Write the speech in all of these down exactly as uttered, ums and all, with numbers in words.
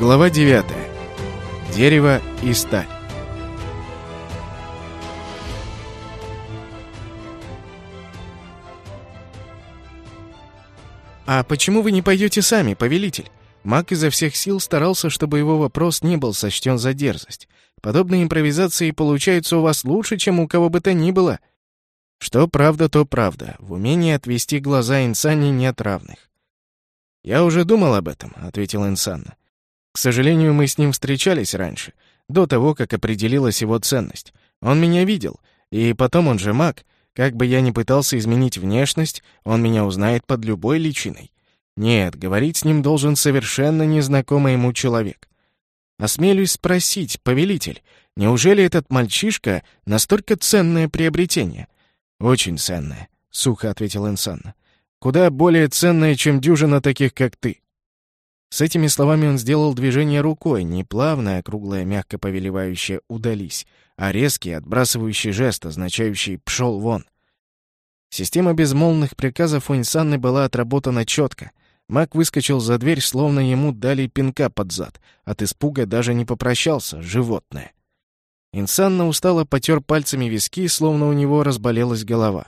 Глава девятая. Дерево и сталь. «А почему вы не пойдете сами, повелитель?» Маг изо всех сил старался, чтобы его вопрос не был сочтен за дерзость. Подобные импровизации получаются у вас лучше, чем у кого бы то ни было. Что правда, то правда. В умении отвести глаза Инсанне нет равных. «Я уже думал об этом», — ответил Инсанна. «К сожалению, мы с ним встречались раньше, до того, как определилась его ценность. Он меня видел, и потом он же маг. Как бы я ни пытался изменить внешность, он меня узнает под любой личиной. Нет, говорить с ним должен совершенно незнакомый ему человек. Осмелюсь спросить, повелитель, неужели этот мальчишка настолько ценное приобретение?» «Очень ценное», — сухо ответил Инсанна. «Куда более ценное, чем дюжина таких, как ты». С этими словами он сделал движение рукой, не плавное, округлое, мягко повелевающее «удались», а резкий, отбрасывающий жест, означающий «пшел вон». Система безмолвных приказов у Инсанны была отработана четко. Маг выскочил за дверь, словно ему дали пинка под зад. От испуга даже не попрощался, животное. Инсанна устало потер пальцами виски, словно у него разболелась голова.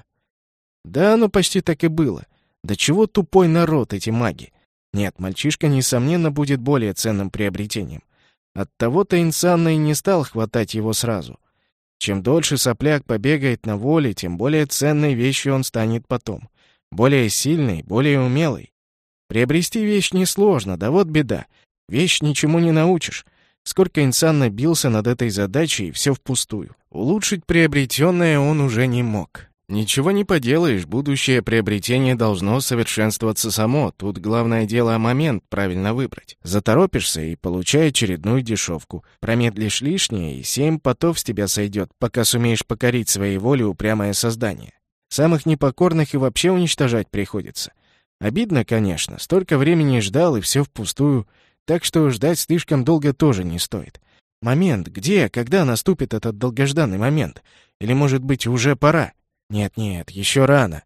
Да, оно почти так и было. Да чего тупой народ эти маги? Нет, мальчишка, несомненно, будет более ценным приобретением. Оттого-то Инсанна и не стал хватать его сразу. Чем дольше сопляк побегает на воле, тем более ценной вещью он станет потом. Более сильной, более умелой. Приобрести вещь несложно, да вот беда. Вещь ничему не научишь. Сколько Инсанна бился над этой задачей, все впустую. Улучшить приобретенное он уже не мог. Ничего не поделаешь, будущее приобретение должно совершенствоваться само. Тут главное дело момент правильно выбрать. Заторопишься и получай очередную дешевку. Промедлишь лишнее, и семь потов с тебя сойдет, пока сумеешь покорить своей волей упрямое создание. Самых непокорных и вообще уничтожать приходится. Обидно, конечно, столько времени ждал, и все впустую. Так что ждать слишком долго тоже не стоит. Момент, где, когда наступит этот долгожданный момент? Или, может быть, уже пора? Нет-нет, еще рано.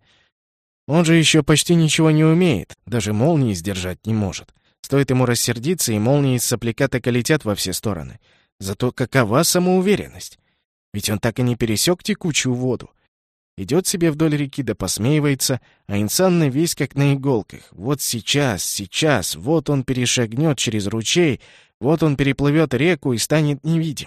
Он же еще почти ничего не умеет, даже молнии сдержать не может. Стоит ему рассердиться, и молнии из сопляка так и летят во все стороны. Зато какова самоуверенность? Ведь он так и не пересек текучую воду. Идет себе вдоль реки да посмеивается, а Инсанна весь как на иголках. Вот сейчас, сейчас, вот он перешагнет через ручей, вот он переплывет реку и станет невидим.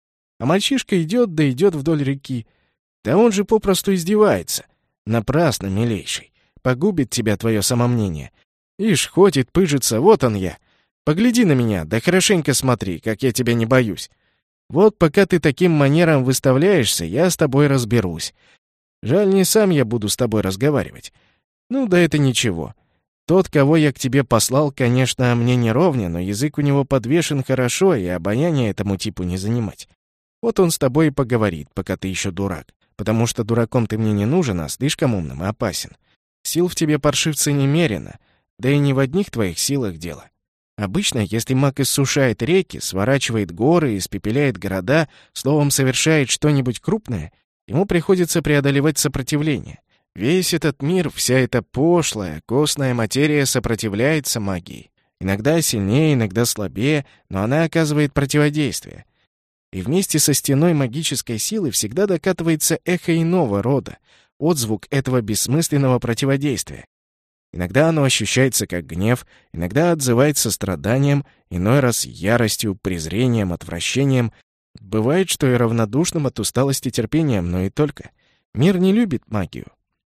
А мальчишка идет да идет вдоль реки. Да он же попросту издевается. Напрасно, милейший. Погубит тебя твое самомнение. Ишь, ходит, пыжится, вот он я. Погляди на меня, да хорошенько смотри, как я тебя не боюсь. Вот пока ты таким манером выставляешься, я с тобой разберусь. Жаль, не сам я буду с тобой разговаривать. Ну да это ничего. Тот, кого я к тебе послал, конечно, мне не ровня, но язык у него подвешен хорошо, и обаяние этому типу не занимать. Вот он с тобой и поговорит, пока ты еще дурак. Потому что дураком ты мне не нужен, а слишком умным и опасен. Сил в тебе, паршивца, немерено, да и не в одних твоих силах дело. Обычно, если маг иссушает реки, сворачивает горы, испепеляет города, словом, совершает что-нибудь крупное, ему приходится преодолевать сопротивление. Весь этот мир, вся эта пошлая, костная материя сопротивляется магии. Иногда сильнее, иногда слабее, но она оказывает противодействие. И вместе со стеной магической силы всегда докатывается эхо иного рода, отзвук этого бессмысленного противодействия. Иногда оно ощущается как гнев, иногда отзывается страданием, иной раз яростью, презрением, отвращением. Бывает, что и равнодушным от усталости терпением, но и только. Мир не любит магию.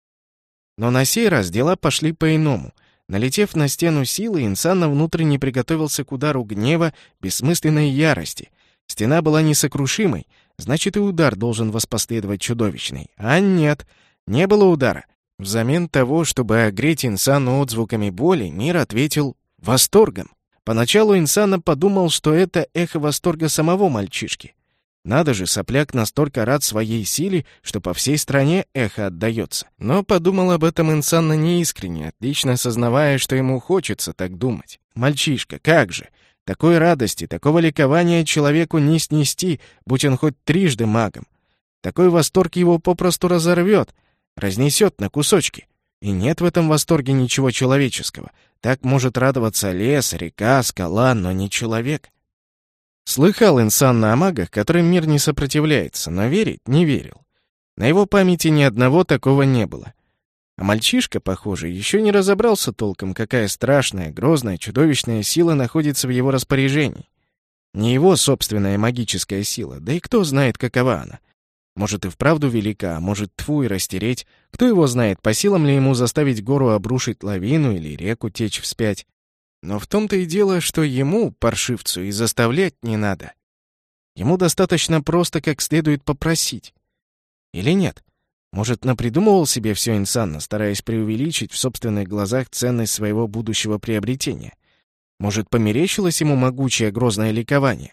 Но на сей раз дела пошли по-иному. Налетев на стену силы, Инсанна внутренне приготовился к удару гнева, бессмысленной ярости. Стена была несокрушимой, значит, и удар должен воспоследовать чудовищный. А нет, не было удара. Взамен того, чтобы огреть Инсанну отзвуками боли, мир ответил восторгом. Поначалу Инсанна подумал, что это эхо восторга самого мальчишки. Надо же, сопляк настолько рад своей силе, что по всей стране эхо отдается. Но подумал об этом Инсанна неискренне, отлично осознавая, что ему хочется так думать. Мальчишка, как же! Такой радости, такого ликования человеку не снести, будь он хоть трижды магом. Такой восторг его попросту разорвет, разнесет на кусочки. И нет в этом восторге ничего человеческого. Так может радоваться лес, река, скала, но не человек. Слыхал Инсанна о магах, которым мир не сопротивляется, но верить не верил. На его памяти ни одного такого не было. А мальчишка, похоже, еще не разобрался толком, какая страшная, грозная, чудовищная сила находится в его распоряжении. Не его собственная магическая сила, да и кто знает, какова она. Может, и вправду велика, а может, тьфу и растереть. Кто его знает, по силам ли ему заставить гору обрушить лавину или реку течь вспять. Но в том-то и дело, что ему, паршивцу, и заставлять не надо. Ему достаточно просто как следует попросить. Или нет? Может, напридумывал себе все Инсанна, стараясь преувеличить в собственных глазах ценность своего будущего приобретения? Может, померещилось ему могучее грозное ликование?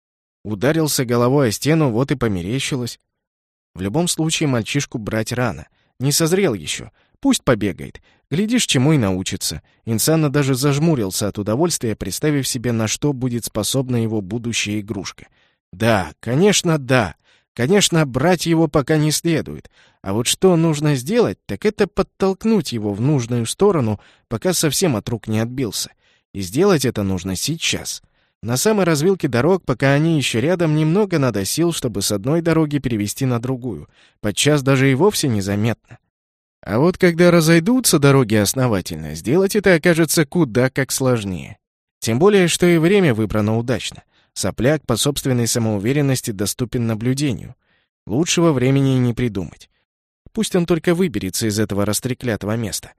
Ударился головой о стену, вот и померещилось. В любом случае мальчишку брать рано. Не созрел еще. Пусть побегает. Глядишь, чему и научится. Инсанна даже зажмурился от удовольствия, представив себе, на что будет способна его будущая игрушка. Да, конечно, да. Конечно, брать его пока не следует. А вот что нужно сделать, так это подтолкнуть его в нужную сторону, пока совсем от рук не отбился. И сделать это нужно сейчас. На самой развилке дорог, пока они еще рядом, немного надо сил, чтобы с одной дороги перевести на другую. Подчас даже и вовсе незаметно. А вот когда разойдутся дороги основательно, сделать это окажется куда как сложнее. Тем более, что и время выбрано удачно. Сопляк по собственной самоуверенности доступен наблюдению. Лучшего времени и не придумать. Пусть он только выберется из этого растреклятого места.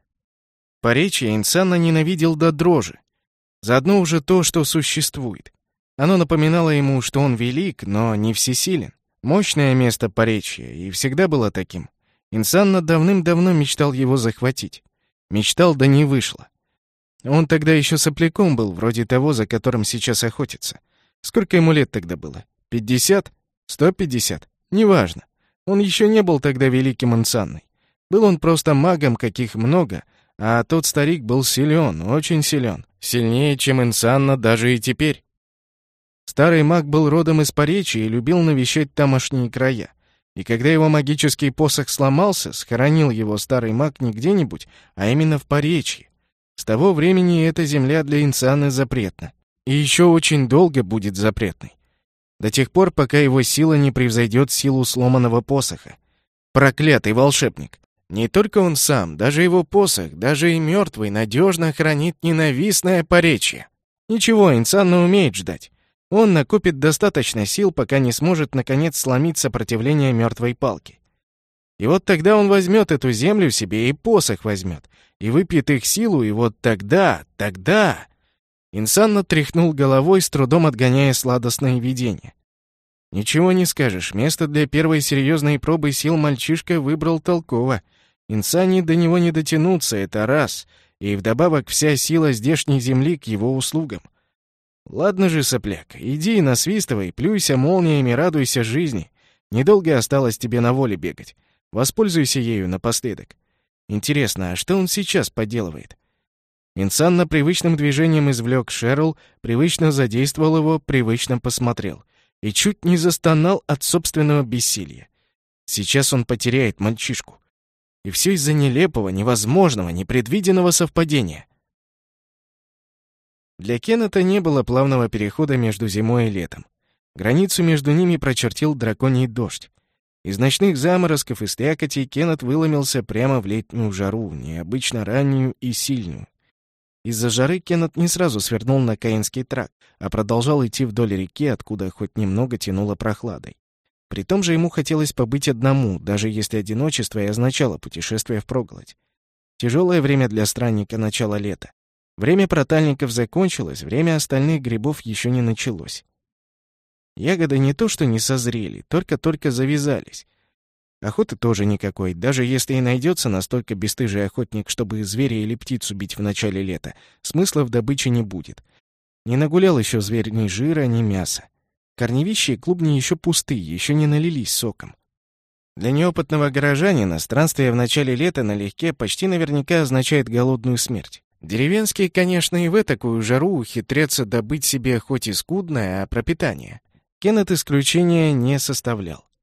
Поречье Инсанна ненавидел до дрожи. Заодно уже то, что существует. Оно напоминало ему, что он велик, но не всесилен. Мощное место поречья, и всегда было таким. Инсанна давным-давно мечтал его захватить. Мечтал, да не вышло. Он тогда еще сопляком был, вроде того, за которым сейчас охотится. Сколько ему лет тогда было? Пятьдесят? Сто пятьдесят? Неважно. Он еще не был тогда великим Инсанной. Был он просто магом, каких много, а тот старик был силен, очень силен. Сильнее, чем Инсанна даже и теперь. Старый маг был родом из Поречья и любил навещать тамошние края. И когда его магический посох сломался, схоронил его старый маг не где-нибудь, а именно в Поречье. С того времени эта земля для Инсанны запретна. И еще очень долго будет запретной. До тех пор, пока его сила не превзойдет силу сломанного посоха. Проклятый волшебник! Не только он сам, даже его посох, даже и мертвый, надежно хранит ненавистное Поречье. Ничего, Инсанна умеет ждать. Он накопит достаточно сил, пока не сможет наконец сломить сопротивление мертвой палки. И вот тогда он возьмет эту землю себе и посох возьмет, и выпьет их силу, и вот тогда, тогда... Инсанна тряхнул головой, с трудом отгоняя сладостные видения. Ничего не скажешь, место для первой серьезной пробы сил мальчишка выбрал толково. Инсанне до него не дотянуться, это раз, и вдобавок вся сила здешней земли к его услугам. Ладно же, сопляк, иди, насвистывай, плюйся молниями, радуйся жизни. Недолго осталось тебе на воле бегать. Воспользуйся ею напоследок. Интересно, а что он сейчас поделывает? Инсанна привычным движением извлек шерл, привычно задействовал его, привычно посмотрел. И чуть не застонал от собственного бессилия. Сейчас он потеряет мальчишку. И все из-за нелепого, невозможного, непредвиденного совпадения. Для Кеннета не было плавного перехода между зимой и летом. Границу между ними прочертил драконий дождь. Из ночных заморозков и стрякотей Кеннет выломился прямо в летнюю жару, необычно раннюю и сильную. Из-за жары Кеннет не сразу свернул на Каинский тракт, а продолжал идти вдоль реки, откуда хоть немного тянуло прохладой. При том же ему хотелось побыть одному, даже если одиночество и означало путешествие впроголодь. Тяжелое время для странника начала лета. Время протальников закончилось, время остальных грибов еще не началось. Ягоды не то что не созрели, только-только завязались. Охоты тоже никакой, даже если и найдется настолько бесстыжий охотник, чтобы зверя или птицу бить в начале лета, смысла в добыче не будет. Не нагулял еще зверь ни жира, ни мяса. Корневища и клубни еще пусты, еще не налились соком. Для неопытного горожанина странствие в начале лета налегке почти наверняка означает голодную смерть. Деревенские, конечно, и в такую жару ухитрятся добыть себе хоть и скудное, а пропитание. Кеннет исключения не составлял.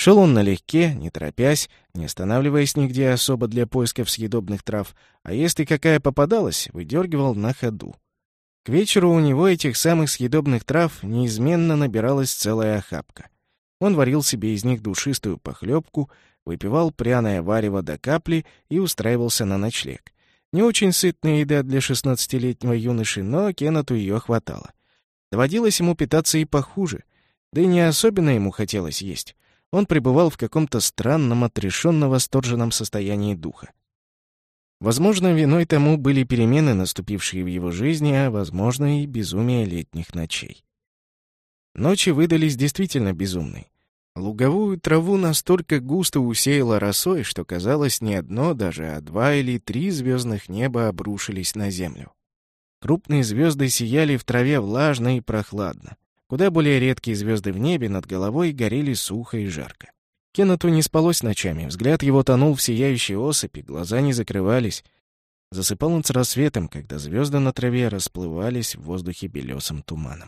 Шел он налегке, не торопясь, не останавливаясь нигде особо для поисков съедобных трав, а если какая попадалась, выдергивал на ходу. К вечеру у него этих самых съедобных трав неизменно набиралась целая охапка. Он варил себе из них душистую похлебку, выпивал пряное варево до капли и устраивался на ночлег. Не очень сытная еда для шестнадцатилетнего юноши, но Кеннету ее хватало. Доводилось ему питаться и похуже, да и не особенно ему хотелось есть. Он пребывал в каком-то странном, отрешенно восторженном состоянии духа. Возможно, виной тому были перемены, наступившие в его жизни, а, возможно, и безумие летних ночей. Ночи выдались действительно безумные. Луговую траву настолько густо усеяло росой, что, казалось, не одно даже, а два или три звездных неба обрушились на землю. Крупные звезды сияли в траве влажно и прохладно. Куда более редкие звезды в небе над головой горели сухо и жарко. Кеннету не спалось ночами, взгляд его тонул в сияющей осыпи, глаза не закрывались. Засыпал он с рассветом, когда звезды на траве расплывались в воздухе белесым туманом.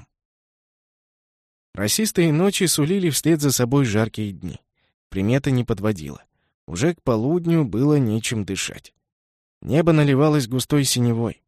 Росистые ночи сулили вслед за собой жаркие дни. Примета не подводила. Уже к полудню было нечем дышать. Небо наливалось густой синевой.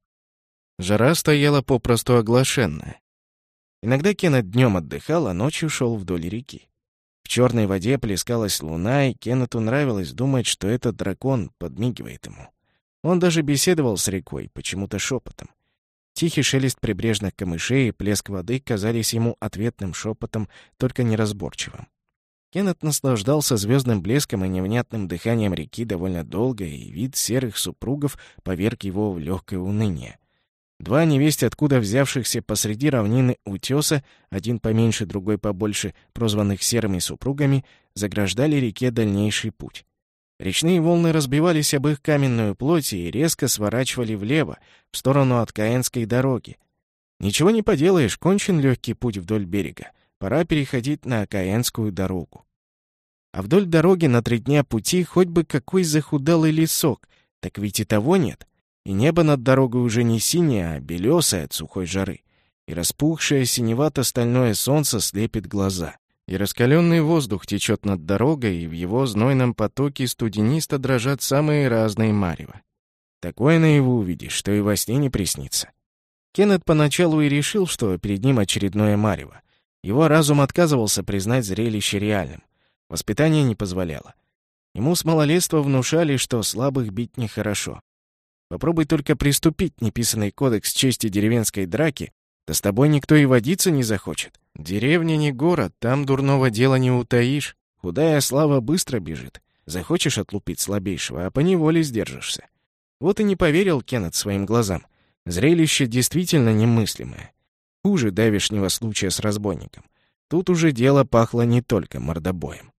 Жара стояла попросту оглашенная. Иногда Кеннет днем отдыхал, а ночью шел вдоль реки. В черной воде плескалась луна, и Кеннету нравилось думать, что этот дракон подмигивает ему. Он даже беседовал с рекой, почему-то шепотом. Тихий шелест прибрежных камышей и плеск воды казались ему ответным шепотом, только неразборчивым. Кеннет наслаждался звездным блеском и невнятным дыханием реки довольно долго, и вид серых супругов поверг его в легкое уныние. Два невесть откуда взявшихся посреди равнины утеса, один поменьше, другой побольше, прозванных серыми супругами, заграждали реке дальнейший путь. Речные волны разбивались об их каменную плоть и резко сворачивали влево, в сторону от Каенской дороги. Ничего не поделаешь, кончен легкий путь вдоль берега. Пора переходить на Каенскую дорогу. А вдоль дороги на три дня пути хоть бы какой захудалый лесок, так ведь и того нет. И небо над дорогой уже не синее, а белесое от сухой жары. И распухшее синевато-стальное солнце слепит глаза. И раскаленный воздух течет над дорогой, и в его знойном потоке студенисто дрожат самые разные марева. Такое наяву увидишь, что и во сне не приснится. Кеннет поначалу и решил, что перед ним очередное марево. Его разум отказывался признать зрелище реальным. Воспитание не позволяло. Ему с малолетства внушали, что слабых бить нехорошо. Попробуй только приступить неписанный кодекс чести деревенской драки, да с тобой никто и водиться не захочет. Деревня не город, там дурного дела не утаишь. Худая слава быстро бежит. Захочешь отлупить слабейшего, а поневоле сдержишься. Вот и не поверил Кеннет своим глазам. Зрелище действительно немыслимое. Хуже давешнего случая с разбойником. Тут уже дело пахло не только мордобоем.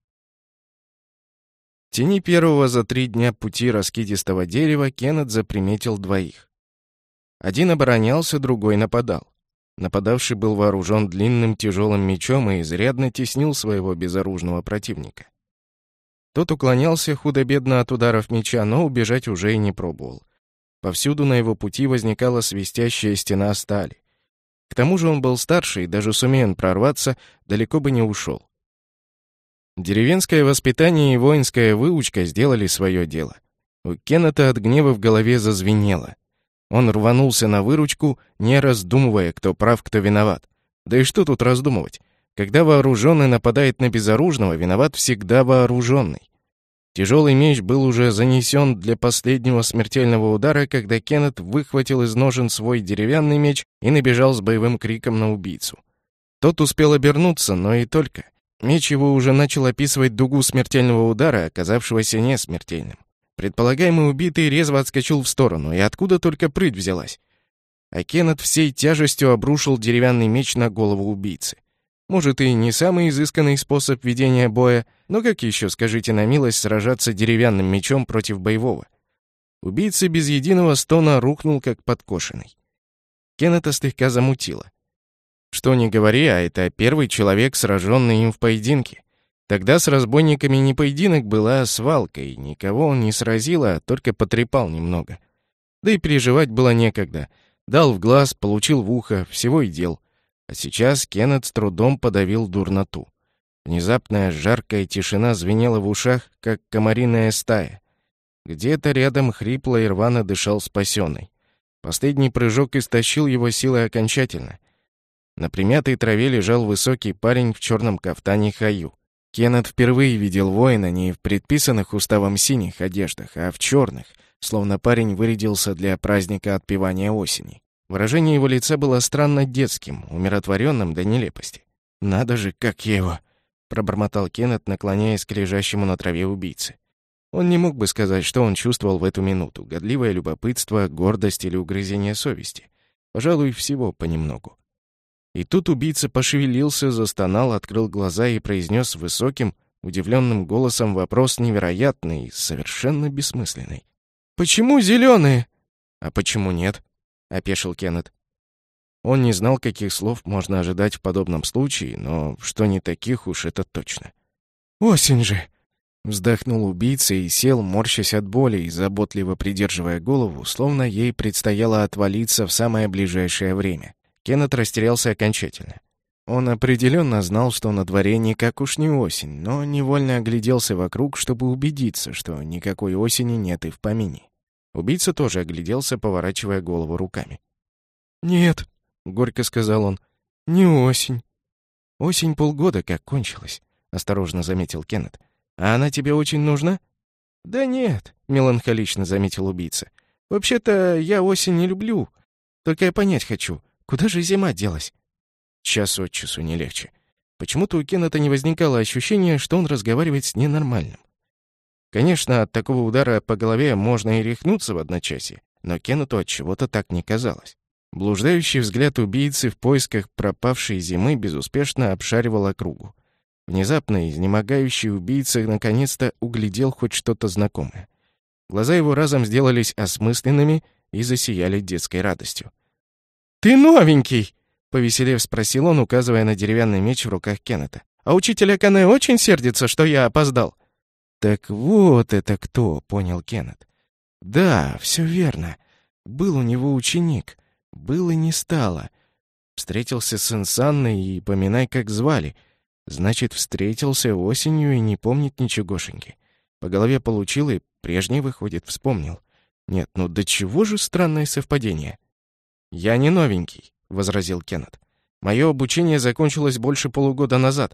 В тени первого за три дня пути раскидистого дерева Кеннет заприметил двоих. Один оборонялся, другой нападал. Нападавший был вооружен длинным тяжелым мечом и изрядно теснил своего безоружного противника. Тот уклонялся худо-бедно от ударов меча, но убежать уже и не пробовал. Повсюду на его пути возникала свистящая стена стали. К тому же он был старше, и даже сумея он прорваться, далеко бы не ушел. Деревенское воспитание и воинская выучка сделали свое дело. У Кеннета от гнева в голове зазвенело. Он рванулся на выручку, не раздумывая, кто прав, кто виноват. Да и что тут раздумывать? Когда вооруженный нападает на безоружного, виноват всегда вооруженный. Тяжелый меч был уже занесен для последнего смертельного удара, когда Кеннет выхватил из ножен свой деревянный меч и набежал с боевым криком на убийцу. Тот успел обернуться, но и только. Меч его уже начал описывать дугу смертельного удара, оказавшегося несмертельным. Предполагаемый убитый резво отскочил в сторону, и откуда только прыть взялась. А Кеннет всей тяжестью обрушил деревянный меч на голову убийцы. Может, и не самый изысканный способ ведения боя, но как еще, скажите на милость, сражаться деревянным мечом против боевого? Убийца без единого стона рухнул, как подкошенный. Кеннета слегка замутило. Что ни говори, а это первый человек, сраженный им в поединке. Тогда с разбойниками не поединок был, а свалка, и никого он не сразил, а только потрепал немного. Да и переживать было некогда. Дал в глаз, получил в ухо, всего и дел. А сейчас Кеннет с трудом подавил дурноту. Внезапная жаркая тишина звенела в ушах, как комариная стая. Где-то рядом хрипло и рвано дышал спасенный. Последний прыжок истощил его силы окончательно. На примятой траве лежал высокий парень в черном кафтане хаю. Кеннет впервые видел воина не в предписанных уставом синих одеждах, а в черных, словно парень вырядился для праздника отпевания осени. Выражение его лица было странно детским, умиротворенным до нелепости. «Надо же, как я его!» — пробормотал Кеннет, наклоняясь к лежащему на траве убийце. Он не мог бы сказать, что он чувствовал в эту минуту: годливое любопытство, гордость или угрызение совести. Пожалуй, всего понемногу. И тут убийца пошевелился, застонал, открыл глаза и произнес высоким, удивленным голосом вопрос невероятный и совершенно бессмысленный. «Почему зеленые?» «А почему нет?» — опешил Кеннет. Он не знал, каких слов можно ожидать в подобном случае, но что не таких уж это точно. «Осень же!» — вздохнул убийца и сел, морщась от боли и заботливо придерживая голову, словно ей предстояло отвалиться в самое ближайшее время. Кеннет растерялся окончательно. Он определенно знал, что на дворе никак уж не осень, но невольно огляделся вокруг, чтобы убедиться, что никакой осени нет и в помине. Убийца тоже огляделся, поворачивая голову руками. «Нет», — горько сказал он, — «не осень». «Осень полгода как кончилась», — осторожно заметил Кеннет. «А она тебе очень нужна?» «Да нет», — меланхолично заметил убийца. «Вообще-то я осень не люблю. Только я понять хочу, куда же зима делась?» Час от часу не легче. Почему-то у Кеннета не возникало ощущения, что он разговаривает с ненормальным. Конечно, от такого удара по голове можно и рехнуться в одночасье, но Кеннету от чего-то так не казалось. Блуждающий взгляд убийцы в поисках пропавшей зимы безуспешно обшаривал округу. Внезапно изнемогающий убийца наконец-то углядел хоть что-то знакомое. Глаза его разом сделались осмысленными и засияли детской радостью. «Ты новенький!» — повеселев спросил он, указывая на деревянный меч в руках Кеннета. «А учитель Акане очень сердится, что я опоздал». «Так вот это кто!» — понял Кеннет. «Да, все верно. Был у него ученик. Был и не стало. Встретился сын с Анной и поминай, как звали. Значит, встретился осенью и не помнит ничегошеньки. По голове получил и прежний, выходит, вспомнил. Нет, ну до чего же странное совпадение?» «Я не новенький», — возразил Кеннет. «Мое обучение закончилось больше полугода назад».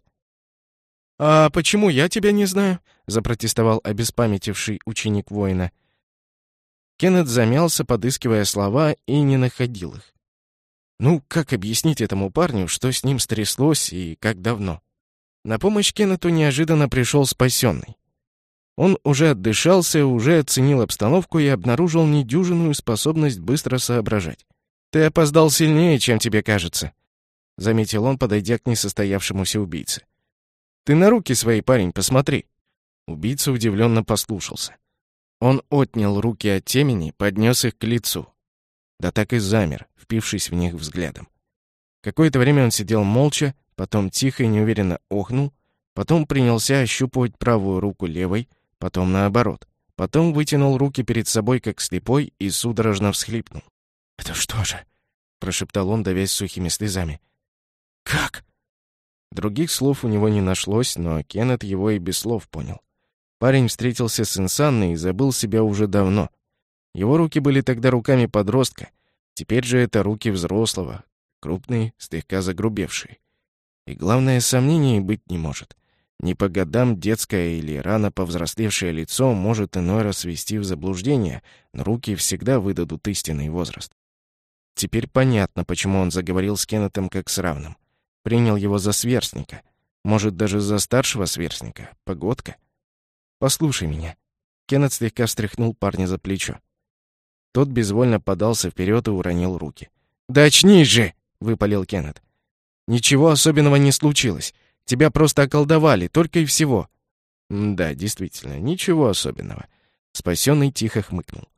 «А почему я тебя не знаю?» — запротестовал обеспамятивший ученик воина. Кеннет замялся, подыскивая слова, и не находил их. Ну, как объяснить этому парню, что с ним стряслось и как давно? На помощь Кеннету неожиданно пришел спасенный. Он уже отдышался, уже оценил обстановку и обнаружил недюжинную способность быстро соображать. «Ты опоздал сильнее, чем тебе кажется», — заметил он, подойдя к несостоявшемуся убийце. «Ты на руки свои, парень, посмотри». Убийца удивленно послушался. Он отнял руки от темени, поднес их к лицу. Да так и замер, впившись в них взглядом. Какое-то время он сидел молча, потом тихо и неуверенно охнул, потом принялся ощупывать правую руку левой, потом наоборот. Потом вытянул руки перед собой, как слепой, и судорожно всхлипнул. «Это что же?» — прошептал он, давясь сухими слезами. «Как?» Других слов у него не нашлось, но Кеннет его и без слов понял. Парень встретился с Инсанной и забыл себя уже давно. Его руки были тогда руками подростка, теперь же это руки взрослого, крупные, слегка загрубевшие. И главное, сомнений быть не может. Не по годам детское или рано повзрослевшее лицо может иной раз ввести в заблуждение, но руки всегда выдадут истинный возраст. Теперь понятно, почему он заговорил с Кеннетом как с равным. Принял его за сверстника, может, даже за старшего сверстника, погодка. «Послушай меня». Кеннет слегка встряхнул парня за плечо. Тот безвольно подался вперед и уронил руки. «Да очнись же!» — выпалил Кеннет. «Ничего особенного не случилось. Тебя просто околдовали, только и всего». «Да, действительно, ничего особенного». Спасенный тихо хмыкнул.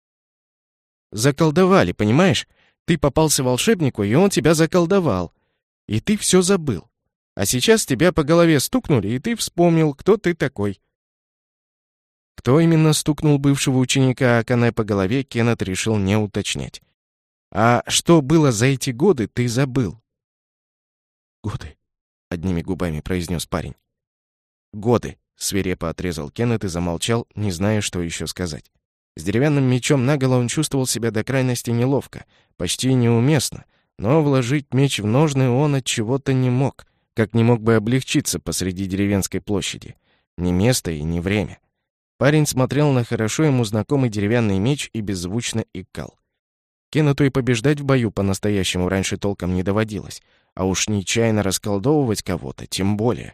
«Заколдовали, понимаешь? Ты попался волшебнику, и он тебя заколдовал. И ты все забыл. А сейчас тебя по голове стукнули, и ты вспомнил, кто ты такой». Кто именно стукнул бывшего ученика Акане по голове, Кеннет решил не уточнять. «А что было за эти годы, ты забыл». «Годы? одними губами произнес парень. «Годы», — свирепо отрезал Кеннет и замолчал, не зная, что еще сказать. С деревянным мечом наголо он чувствовал себя до крайности неловко, почти неуместно, но вложить меч в ножны он от чего-то не мог, как не мог бы облегчиться посреди деревенской площади. Ни место и ни время. Парень смотрел на хорошо ему знакомый деревянный меч и беззвучно икал. Кеннету и побеждать в бою по-настоящему раньше толком не доводилось, а уж нечаянно расколдовывать кого-то, тем более.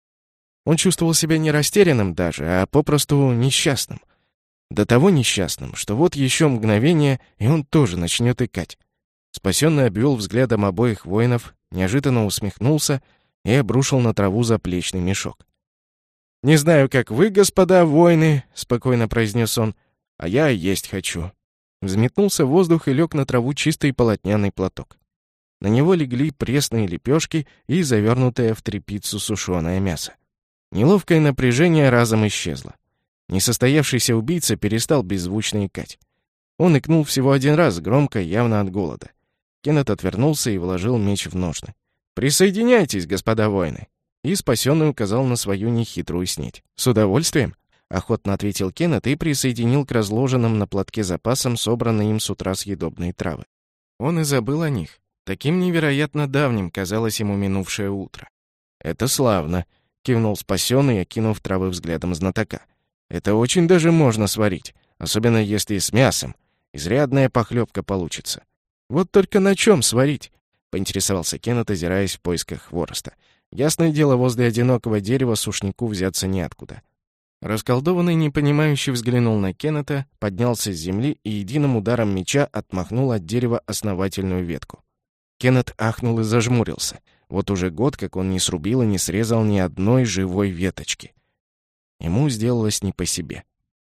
Он чувствовал себя не растерянным даже, а попросту несчастным. До того несчастным, что вот еще мгновение, и он тоже начнет икать. Спасенный обвел взглядом обоих воинов, неожиданно усмехнулся и обрушил на траву заплечный мешок. «Не знаю, как вы, господа воины», — спокойно произнес он, — «а я есть хочу». Взметнулся в воздух и лег на траву чистый полотняный платок. На него легли пресные лепешки и завернутое в тряпицу сушеное мясо. Неловкое напряжение разом исчезло. Несостоявшийся убийца перестал беззвучно икать. Он икнул всего один раз, громко, явно от голода. Кеннет отвернулся и вложил меч в ножны. «Присоединяйтесь, господа воины!» И спасенный указал на свою нехитрую снеть. «С удовольствием!» — охотно ответил Кеннет и присоединил к разложенным на платке запасам собранные им с утра съедобные травы. Он и забыл о них. Таким невероятно давним казалось ему минувшее утро. «Это славно!» — кивнул спасенный, окинув травы взглядом знатока. «Это очень даже можно сварить, особенно если с мясом. Изрядная похлебка получится». «Вот только на чем сварить?» — поинтересовался Кеннет, озираясь в поисках хвороста. Ясное дело, возле одинокого дерева сушняку взяться неоткуда. Расколдованный, непонимающий, взглянул на Кеннета, поднялся с земли и единым ударом меча отмахнул от дерева основательную ветку. Кеннет ахнул и зажмурился. Вот уже год, как он не срубил и не срезал ни одной живой веточки. Ему сделалось не по себе.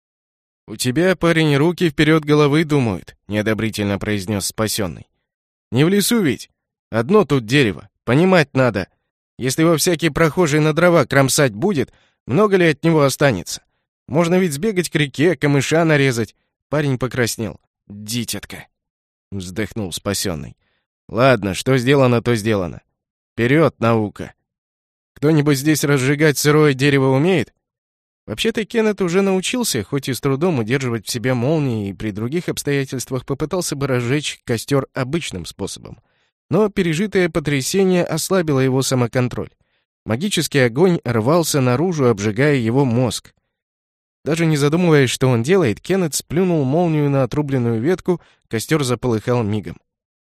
«У тебя, парень, руки вперед головы думают», — неодобрительно произнес спасенный. «Не в лесу ведь. Одно тут дерево. Понимать надо. Если во всякий прохожий на дрова кромсать будет, много ли от него останется? Можно ведь сбегать к реке, камыша нарезать». Парень покраснел. «Дитятка», — вздохнул спасенный. «Ладно, что сделано, то сделано. Вперед, наука! Кто-нибудь здесь разжигать сырое дерево умеет?» Вообще-то Кеннет уже научился, хоть и с трудом, удерживать в себе молнии, и при других обстоятельствах попытался бы разжечь костер обычным способом. Но пережитое потрясение ослабило его самоконтроль. Магический огонь рвался наружу, обжигая его мозг. Даже не задумываясь, что он делает, Кеннет сплюнул молнию на отрубленную ветку, костер заполыхал мигом.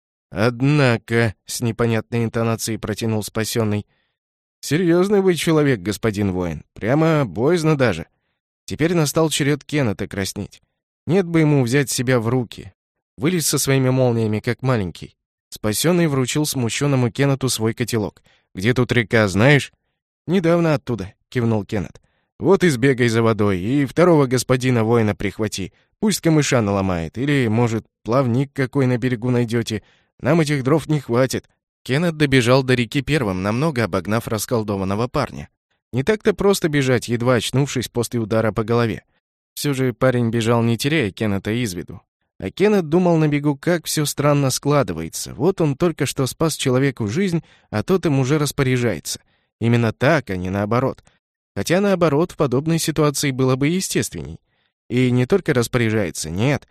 «Однако», — с непонятной интонацией протянул спасенный, — «серьезный вы человек, господин воин. Прямо боязно даже». Теперь настал черед Кеннета краснеть. Нет бы ему взять себя в руки. Вылез со своими молниями, как маленький. Спасенный вручил смущенному Кеннету свой котелок. «Где тут река, знаешь?» «Недавно оттуда», — кивнул Кеннет. «Вот и сбегай за водой, и второго господина воина прихвати. Пусть камыша наломает, или, может, плавник какой на берегу найдете. Нам этих дров не хватит». Кеннет добежал до реки первым, намного обогнав расколдованного парня. Не так-то просто бежать, едва очнувшись после удара по голове. Все же парень бежал, не теряя Кеннета из виду. А Кеннет думал на бегу, как все странно складывается. Вот он только что спас человеку жизнь, а тот им уже распоряжается. Именно так, а не наоборот. Хотя наоборот, в подобной ситуации было бы естественней. И не только распоряжается, нет.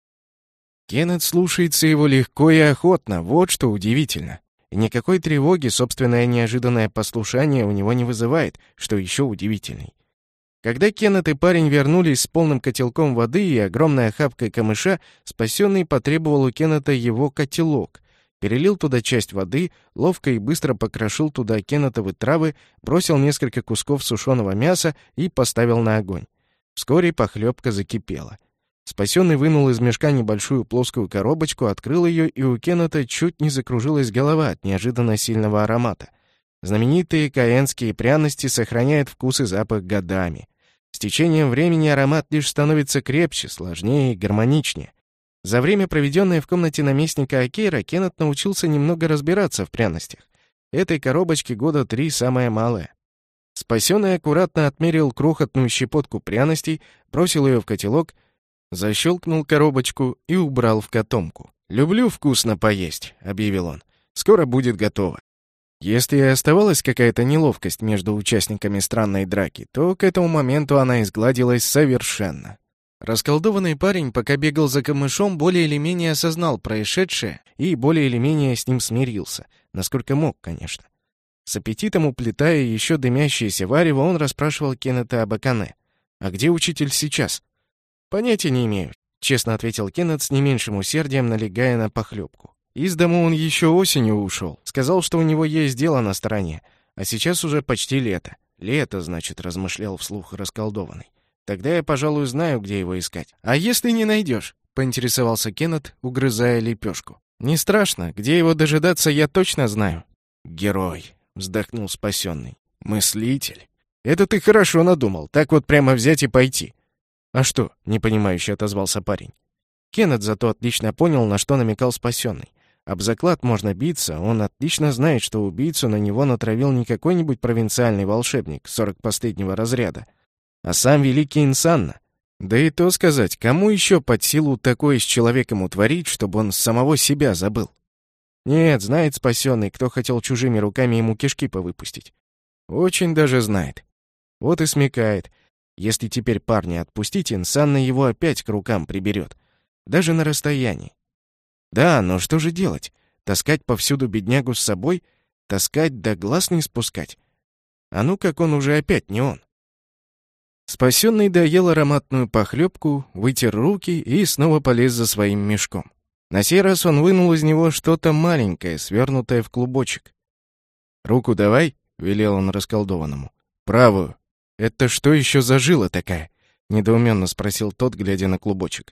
Кеннет слушается его легко и охотно, вот что удивительно. И никакой тревоги собственное неожиданное послушание у него не вызывает, что еще удивительней. Когда Кеннет и парень вернулись с полным котелком воды и огромной охапкой камыша, спасенный потребовал у Кеннета его котелок. Перелил туда часть воды, ловко и быстро покрошил туда кеннетовы травы, бросил несколько кусков сушеного мяса и поставил на огонь. Вскоре похлебка закипела. Спасенный вынул из мешка небольшую плоскую коробочку, открыл ее, и у Кеннета чуть не закружилась голова от неожиданно сильного аромата. Знаменитые каэнские пряности сохраняют вкус и запах годами. С течением времени аромат лишь становится крепче, сложнее и гармоничнее. За время, проведенное в комнате наместника Акейра, Кеннет научился немного разбираться в пряностях. Этой коробочке года три самая малая. Спасенный аккуратно отмерил крохотную щепотку пряностей, бросил ее в котелок, защелкнул коробочку и убрал в котомку. «Люблю вкусно поесть», — объявил он. «Скоро будет готово». Если и оставалась какая-то неловкость между участниками странной драки, то к этому моменту она изгладилась совершенно. Расколдованный парень, пока бегал за камышом, более или менее осознал происшедшее и более или менее с ним смирился, насколько мог, конечно. С аппетитом уплетая еще дымящееся варево, он расспрашивал Кеннета об Акане. «А где учитель сейчас?» «Понятия не имею», — честно ответил Кеннет с не меньшим усердием, налегая на похлебку. «Из дому он еще осенью ушел. Сказал, что у него есть дело на стороне. А сейчас уже почти лето. Лето, значит, размышлял вслух расколдованный. Тогда я, пожалуй, знаю, где его искать. А если не найдешь?» — поинтересовался Кеннет, угрызая лепешку. «Не страшно. Где его дожидаться, я точно знаю». «Герой», — вздохнул спасенный. «Мыслитель. Это ты хорошо надумал. Так вот прямо взять и пойти». «А что?» — непонимающе отозвался парень. Кеннет зато отлично понял, на что намекал спасенный. Об заклад можно биться, он отлично знает, что убийцу на него натравил не какой-нибудь провинциальный волшебник сорок последнего разряда, а сам великий Инсанна. Да и то сказать, кому еще под силу такое с человеком утворить, чтобы он самого себя забыл? Нет, знает спасенный, кто хотел чужими руками ему кишки повыпустить. Очень даже знает. Вот и смекает. Если теперь парня отпустить, Инсанна его опять к рукам приберет. Даже на расстоянии. Да, но что же делать? Таскать повсюду беднягу с собой? Таскать да глаз не спускать? А ну как он уже опять не он? Спасенный доел ароматную похлебку, вытер руки и снова полез за своим мешком. На сей раз он вынул из него что-то маленькое, свернутое в клубочек. «Руку давай», — велел он расколдованному. «Правую». «Это что еще за жила такая?» — недоуменно спросил тот, глядя на клубочек.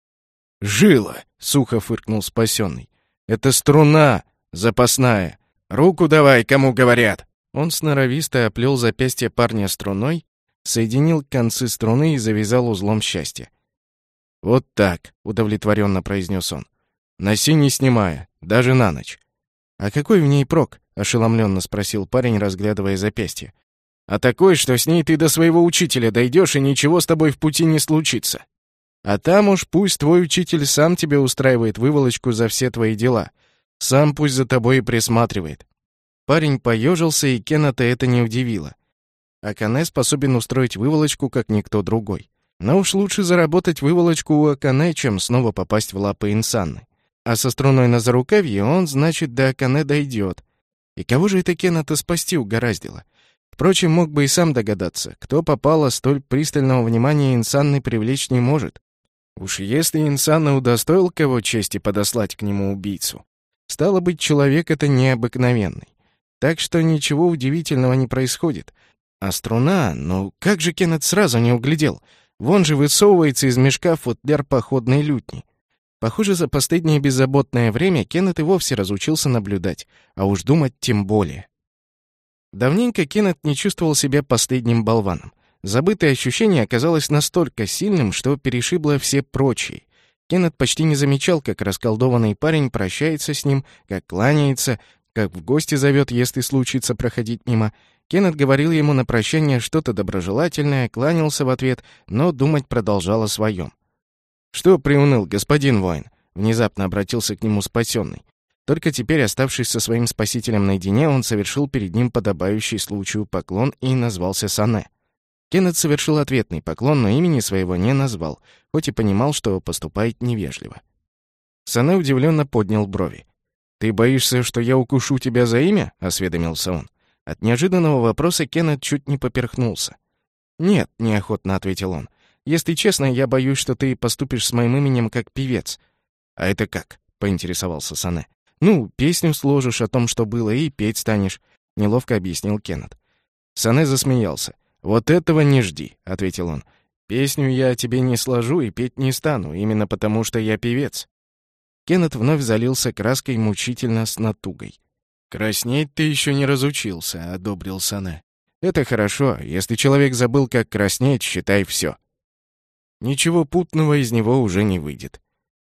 «Жила!» — сухо фыркнул спасенный. «Это струна запасная. Руку давай, кому говорят!» Он сноровисто оплел запястье парня струной, соединил концы струны и завязал узлом счастья. «Вот так», — удовлетворенно произнес он. «Носи не снимая, даже на ночь». «А какой в ней прок?» — ошеломленно спросил парень, разглядывая запястье. «А такой, что с ней ты до своего учителя дойдешь, и ничего с тобой в пути не случится. А там уж пусть твой учитель сам тебе устраивает выволочку за все твои дела. Сам пусть за тобой и присматривает». Парень поежился, и Кеннета это не удивило. Акане способен устроить выволочку, как никто другой. Но уж лучше заработать выволочку у Акане, чем снова попасть в лапы Инсанны. А со струной на зарукавье он, значит, до Акане дойдет. И кого же это Кеннета спасти угораздило? Впрочем, мог бы и сам догадаться, кто попало, столь пристального внимания Инсанны привлечь не может. Уж если Инсанна удостоил кого чести подослать к нему убийцу, стало быть, человек это необыкновенный. Так что ничего удивительного не происходит. А струна, ну как же Кеннет сразу не углядел? Вон же высовывается из мешка футляр походной лютни. Похоже, за последнее беззаботное время Кеннет и вовсе разучился наблюдать, а уж думать тем более. Давненько Кеннет не чувствовал себя последним болваном. Забытое ощущение оказалось настолько сильным, что перешибло все прочие. Кеннет почти не замечал, как расколдованный парень прощается с ним, как кланяется, как в гости зовет, если случится проходить мимо. Кеннет говорил ему на прощание что-то доброжелательное, кланялся в ответ, но думать продолжал о своем. «Что приуныл, господин воин?» — внезапно обратился к нему спасенный. Только теперь, оставшись со своим спасителем наедине, он совершил перед ним подобающий случаю поклон и назвался Сане. Кеннет совершил ответный поклон, но имени своего не назвал, хоть и понимал, что поступает невежливо. Сане удивленно поднял брови. «Ты боишься, что я укушу тебя за имя?» — осведомился он. От неожиданного вопроса Кеннет чуть не поперхнулся. «Нет», — неохотно ответил он. «Если честно, я боюсь, что ты поступишь с моим именем как певец». «А это как?» — поинтересовался Сане. «Ну, песню сложишь о том, что было, и петь станешь», — неловко объяснил Кеннет. Сане засмеялся. «Вот этого не жди», — ответил он. «Песню я тебе не сложу и петь не стану, именно потому что я певец». Кеннет вновь залился краской мучительно с натугой. «Краснеть ты еще не разучился», — одобрил Сане. «Это хорошо. Если человек забыл, как краснеть, считай все. Ничего путного из него уже не выйдет».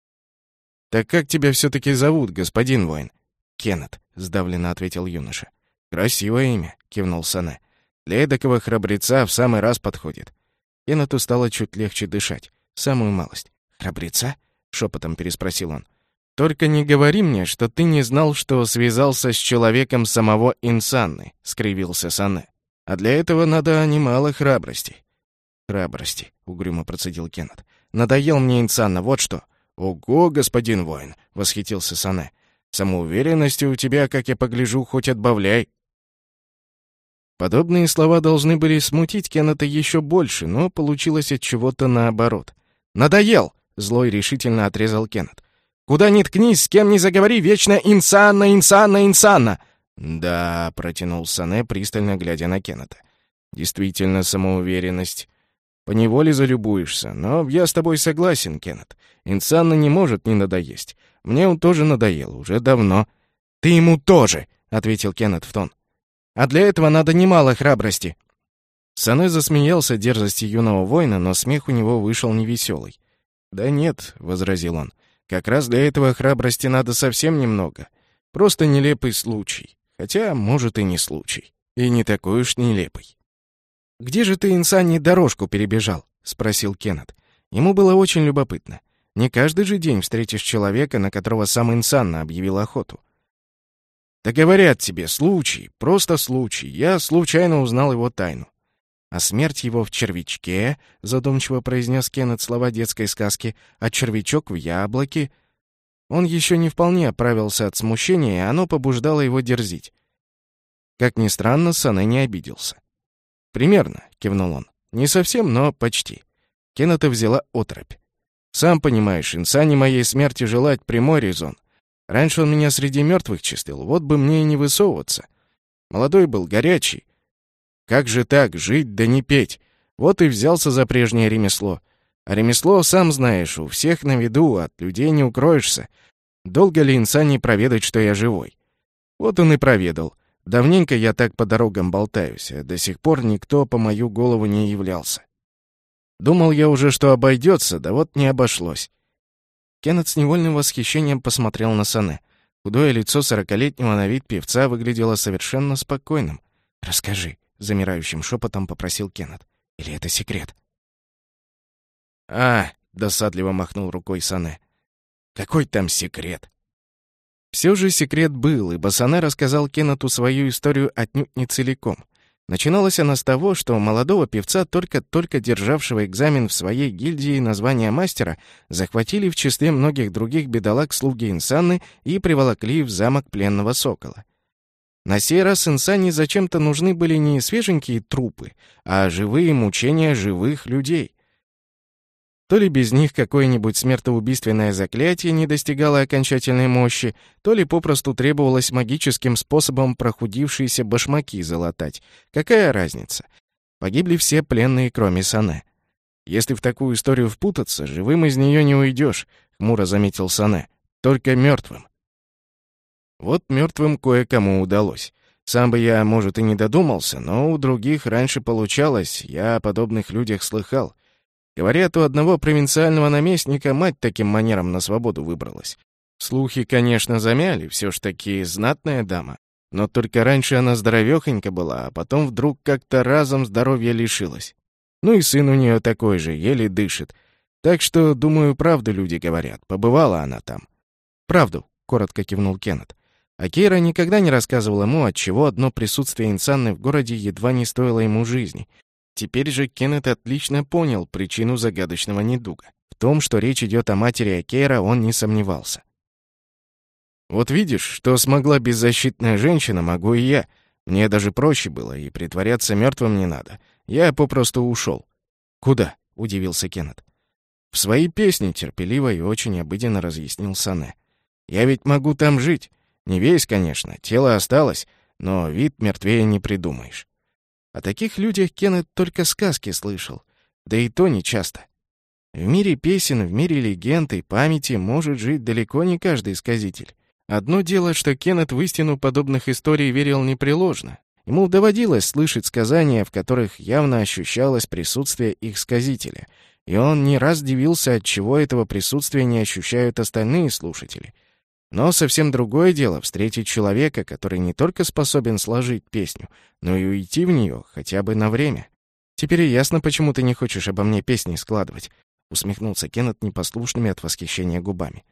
«Так как тебя все-таки зовут, господин воин?» «Кеннет», — сдавленно ответил юноша. «Красивое имя», — кивнул Сане. «Для эдакого храбреца в самый раз подходит». Кеннету стало чуть легче дышать. Самую малость. «Храбреца?» — шепотом переспросил он. «Только не говори мне, что ты не знал, что связался с человеком самого Инсанны», — скривился Сане. «А для этого надо немало храбрости». «Храбрости», — угрюмо процедил Кеннет. «Надоел мне Инсанна, вот что». «Ого, господин воин», — восхитился Сане. «Самоуверенности у тебя, как я погляжу, хоть отбавляй». Подобные слова должны были смутить Кеннета еще больше, но получилось от чего-то наоборот. «Надоел!» — злой решительно отрезал Кеннет. «Куда ни ткнись, с кем ни заговори, вечно Инсанна, Инсанна, Инсанна!» «Да», — протянул Сане, пристально глядя на Кеннета. «Действительно самоуверенность. Поневоле залюбуешься, но я с тобой согласен, Кеннет. Инсанна не может не надоесть. Мне он тоже надоел, уже давно». «Ты ему тоже!» — ответил Кеннет в тон. «А для этого надо немало храбрости». Сане засмеялся дерзости юного воина, но смех у него вышел невеселый. «Да нет», — возразил он, — «как раз для этого храбрости надо совсем немного. Просто нелепый случай. Хотя, может, и не случай. И не такой уж нелепый». «Где же ты, Инсанне, дорожку перебежал?» — спросил Кеннет. Ему было очень любопытно. Не каждый же день встретишь человека, на которого сам Инсанна объявил охоту. «Да говорят тебе, случай, просто случай. Я случайно узнал его тайну». «А смерть его в червячке», — задумчиво произнес Кеннет слова детской сказки, «а червячок в яблоке». Он еще не вполне оправился от смущения, и оно побуждало его дерзить. Как ни странно, Сане не обиделся. «Примерно», — кивнул он. «Не совсем, но почти». Кеннета взяла оторопь. «Сам понимаешь, Инсанне моей смерти желать прямой резон. Раньше он меня среди мертвых чистил, вот бы мне и не высовываться. Молодой был, горячий. Как же так, жить да не петь? Вот и взялся за прежнее ремесло. А ремесло, сам знаешь, у всех на виду, от людей не укроешься. Долго ли Инсанне проведать, что я живой? Вот он и проведал. Давненько я так по дорогам болтаюсь, а до сих пор никто по мою голову не являлся. Думал я уже, что обойдется, да вот не обошлось». Кеннет с невольным восхищением посмотрел на Сане. Худое лицо сорокалетнего на вид певца выглядело совершенно спокойным. «Расскажи», — замирающим шепотом попросил Кеннет. «Или это секрет?» «А», — досадливо махнул рукой Сане. «Какой там секрет?» Все же секрет был, ибо Сане рассказал Кеннету свою историю отнюдь не целиком. Начиналась она с того, что молодого певца, только-только державшего экзамен в своей гильдии на звание мастера, захватили в числе многих других бедолаг слуги Инсанны и приволокли в замок пленного сокола. На сей раз Инсанне зачем-то нужны были не свеженькие трупы, а живые мучения живых людей. То ли без них какое-нибудь смертоубийственное заклятие не достигало окончательной мощи, то ли попросту требовалось магическим способом прохудившиеся башмаки залатать. Какая разница? Погибли все пленные, кроме Сане. «Если в такую историю впутаться, живым из нее не уйдешь», — хмуро заметил Сане. «Только мертвым». Вот мертвым кое-кому удалось. Сам бы я, может, и не додумался, но у других раньше получалось, я о подобных людях слыхал. Говорят, у одного провинциального наместника мать таким манером на свободу выбралась. Слухи, конечно, замяли, все ж таки знатная дама. Но только раньше она здоровехонька была, а потом вдруг как-то разом здоровья лишилась. Ну и сын у нее такой же, еле дышит. Так что, думаю, правду люди говорят, побывала она там. «Правду», — коротко кивнул Кеннет. А Кейра никогда не рассказывал ему, отчего одно присутствие Инсанны в городе едва не стоило ему жизни. Теперь же Кеннет отлично понял причину загадочного недуга. В том, что речь идет о матери Акейра, он не сомневался. «Вот видишь, что смогла беззащитная женщина, могу и я. Мне даже проще было, и притворяться мертвым не надо. Я попросту ушел». «Куда?» — удивился Кеннет. «В свои песни», — терпеливо и очень обыденно разъяснил Сане. «Я ведь могу там жить. Не весь, конечно, тело осталось, но вид мертвее не придумаешь». О таких людях Кеннет только сказки слышал, да и то не часто. В мире песен, в мире легенд и памяти может жить далеко не каждый сказитель. Одно дело, что Кеннет в истину подобных историй верил непреложно. Ему доводилось слышать сказания, в которых явно ощущалось присутствие их сказителя, и он не раз дивился, отчего этого присутствия не ощущают остальные слушатели. Но совсем другое дело — встретить человека, который не только способен сложить песню, но и уйти в нее хотя бы на время. «Теперь ясно, почему ты не хочешь обо мне песни складывать», — усмехнулся Кеннет непослушными от восхищения губами.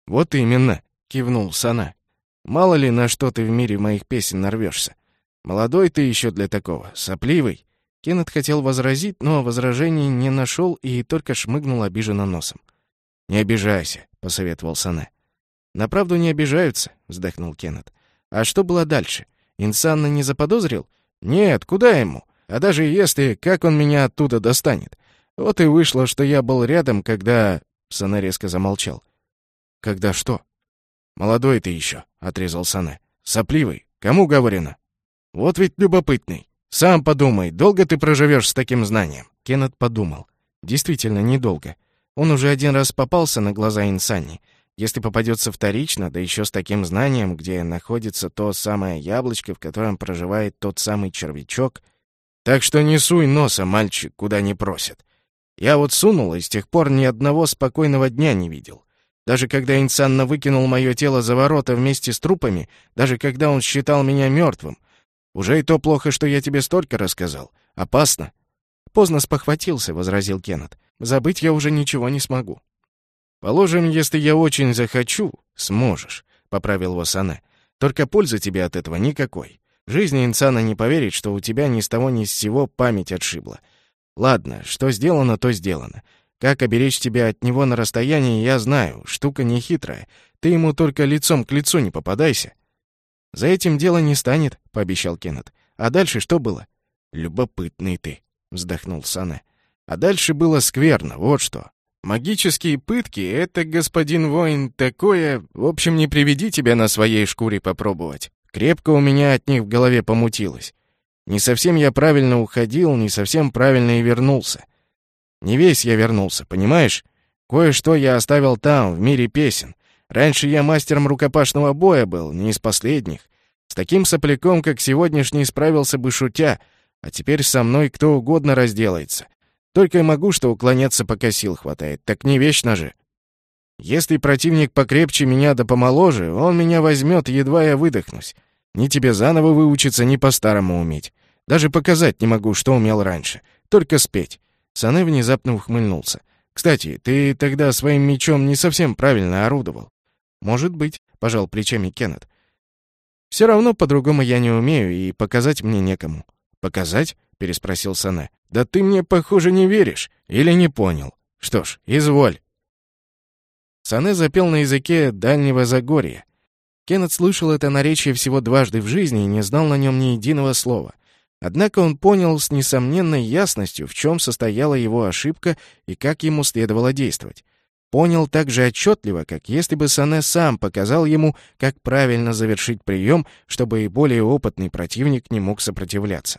«Вот именно», — кивнул Сане. «Мало ли на что ты в мире моих песен нарвешься. Молодой ты еще для такого, сопливый». Кеннет хотел возразить, но возражений не нашел и только шмыгнул обиженно носом. «Не обижайся», — посоветовал Сане. «На правду не обижаются», — вздохнул Кеннет. «А что было дальше? Инсанна не заподозрил?» «Нет, куда ему? А даже если, как он меня оттуда достанет? Вот и вышло, что я был рядом, когда...» Сане резко замолчал. «Когда что?» «Молодой ты еще», — отрезал Сане. «Сопливый. Кому говорено?» «Вот ведь любопытный. Сам подумай, долго ты проживешь с таким знанием?» Кеннет подумал. Действительно, недолго. Он уже один раз попался на глаза Инсанне. Если попадется вторично, да еще с таким знанием, где находится то самое яблочко, в котором проживает тот самый червячок. Так что не суй носа, мальчик, куда не просят. Я вот сунул, и с тех пор ни одного спокойного дня не видел. Даже когда Инсанна выкинул мое тело за ворота вместе с трупами, даже когда он считал меня мертвым. Уже и то плохо, что я тебе столько рассказал. Опасно. Поздно спохватился, — возразил Кеннет. Забыть я уже ничего не смогу. Положим, если я очень захочу, сможешь, — поправил его Сане. Только пользы тебе от этого никакой. В жизни Инсана не поверит, что у тебя ни с того ни с сего память отшибла. Ладно, что сделано, то сделано. Как оберечь тебя от него на расстоянии, я знаю. Штука нехитрая. Ты ему только лицом к лицу не попадайся. За этим дело не станет, — пообещал Кеннет. А дальше что было? Любопытный ты, — вздохнул Сане. А дальше было скверно, вот что. Магические пытки — это, господин воин, такое... В общем, не приведи тебя на своей шкуре попробовать. Крепко у меня от них в голове помутилось. Не совсем я правильно уходил, не совсем правильно и вернулся. Не весь я вернулся, понимаешь? Кое-что я оставил там, в мире песен. Раньше я мастером рукопашного боя был, не из последних. С таким сопляком, как сегодняшний, справился бы шутя, а теперь со мной кто угодно разделается. Только и могу что уклоняться, пока сил хватает. Так не вечно же. Если противник покрепче меня да помоложе, он меня возьмет, едва я выдохнусь. Ни тебе заново выучиться, ни по-старому уметь. Даже показать не могу, что умел раньше. Только спеть. Сане внезапно ухмыльнулся. Кстати, ты тогда своим мечом не совсем правильно орудовал. Может быть, пожал плечами Кеннет. Все равно по-другому я не умею, и показать мне некому. Показать? Переспросил Сане. Да ты мне, похоже, не веришь. Или не понял. Что ж, изволь. Сане запел на языке Дальнего Загорья. Кеннет слышал это наречие всего дважды в жизни и не знал на нем ни единого слова. Однако он понял с несомненной ясностью, в чем состояла его ошибка и как ему следовало действовать. Понял так же отчетливо, как если бы Сане сам показал ему, как правильно завершить прием, чтобы и более опытный противник не мог сопротивляться.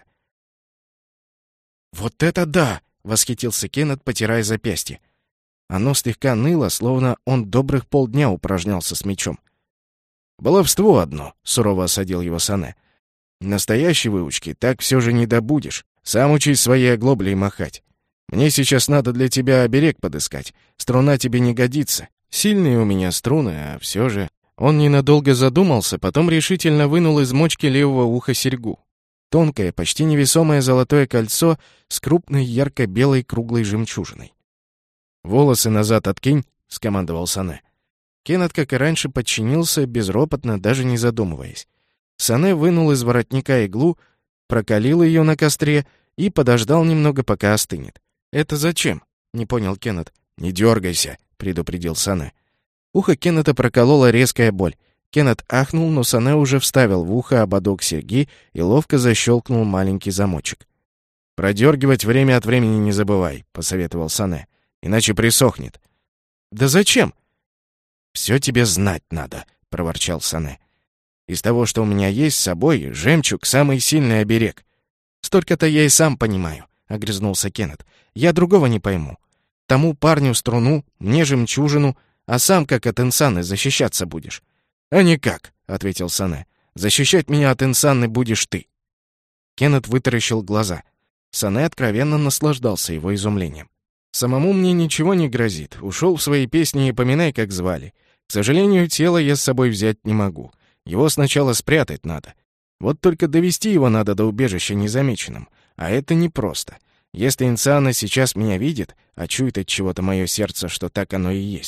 «Вот это да!» — восхитился Кеннет, потирая запястье. Оно слегка ныло, словно он добрых полдня упражнялся с мечом. «Баловство одно», — сурово осадил его Сане. «Настоящей выучки так все же не добудешь. Сам учись своей оглоблей махать. Мне сейчас надо для тебя оберег подыскать. Струна тебе не годится. Сильные у меня струны, а все же...» Он ненадолго задумался, потом решительно вынул из мочки левого уха серьгу. Тонкое, почти невесомое золотое кольцо с крупной ярко-белой круглой жемчужиной. «Волосы назад откинь», — скомандовал Сане. Кеннет, как и раньше, подчинился, безропотно, даже не задумываясь. Сане вынул из воротника иглу, прокалил ее на костре и подождал немного, пока остынет. «Это зачем?» — не понял Кеннет. «Не дергайся», — предупредил Сане. Ухо Кеннета проколола резкая боль. Кеннет ахнул, но Сане уже вставил в ухо ободок серьги и ловко защелкнул маленький замочек. «Продергивать время от времени не забывай», — посоветовал Сане. «Иначе присохнет». «Да зачем?» «Все тебе знать надо», — проворчал Сане. «Из того, что у меня есть с собой, жемчуг — самый сильный оберег». «Столько-то я и сам понимаю», — огрызнулся Кеннет. «Я другого не пойму. Тому парню струну, мне жемчужину, а сам как от Инсанны защищаться будешь». «А никак», — ответил Сане. «Защищать меня от Инсанны будешь ты». Кеннет вытаращил глаза. Сане откровенно наслаждался его изумлением. «Самому мне ничего не грозит. Ушел в свои песни и поминай, как звали. К сожалению, тело я с собой взять не могу. Его сначала спрятать надо. Вот только довести его надо до убежища незамеченным. А это непросто. Если Инсанна сейчас меня видит, а чует от чего-то мое сердце, что так оно и есть,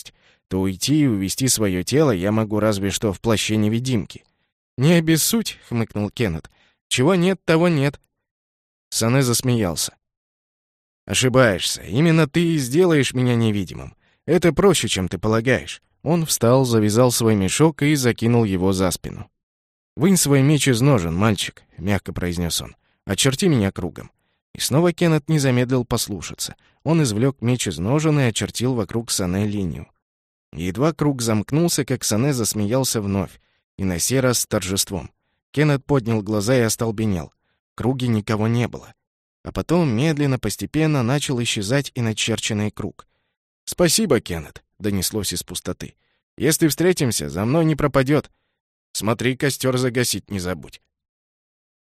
то уйти и увести свое тело я могу разве что в плаще невидимки». «Не обессудь», — хмыкнул Кеннет. «Чего нет, того нет». Сане засмеялся. «Ошибаешься. Именно ты и сделаешь меня невидимым. Это проще, чем ты полагаешь». Он встал, завязал свой мешок и закинул его за спину. «Вынь свой меч из ножен, мальчик», — мягко произнес он. «Очерти меня кругом». И снова Кеннет не замедлил послушаться. Он извлек меч из ножен и очертил вокруг Сане линию. Едва круг замкнулся, как Сане засмеялся вновь, и на сей раз с торжеством. Кеннет поднял глаза и остолбенел. В круге никого не было. А потом медленно, постепенно начал исчезать и начерченный круг. «Спасибо, Кеннет», — донеслось из пустоты. «Если встретимся, за мной не пропадет. Смотри, костер загасить не забудь».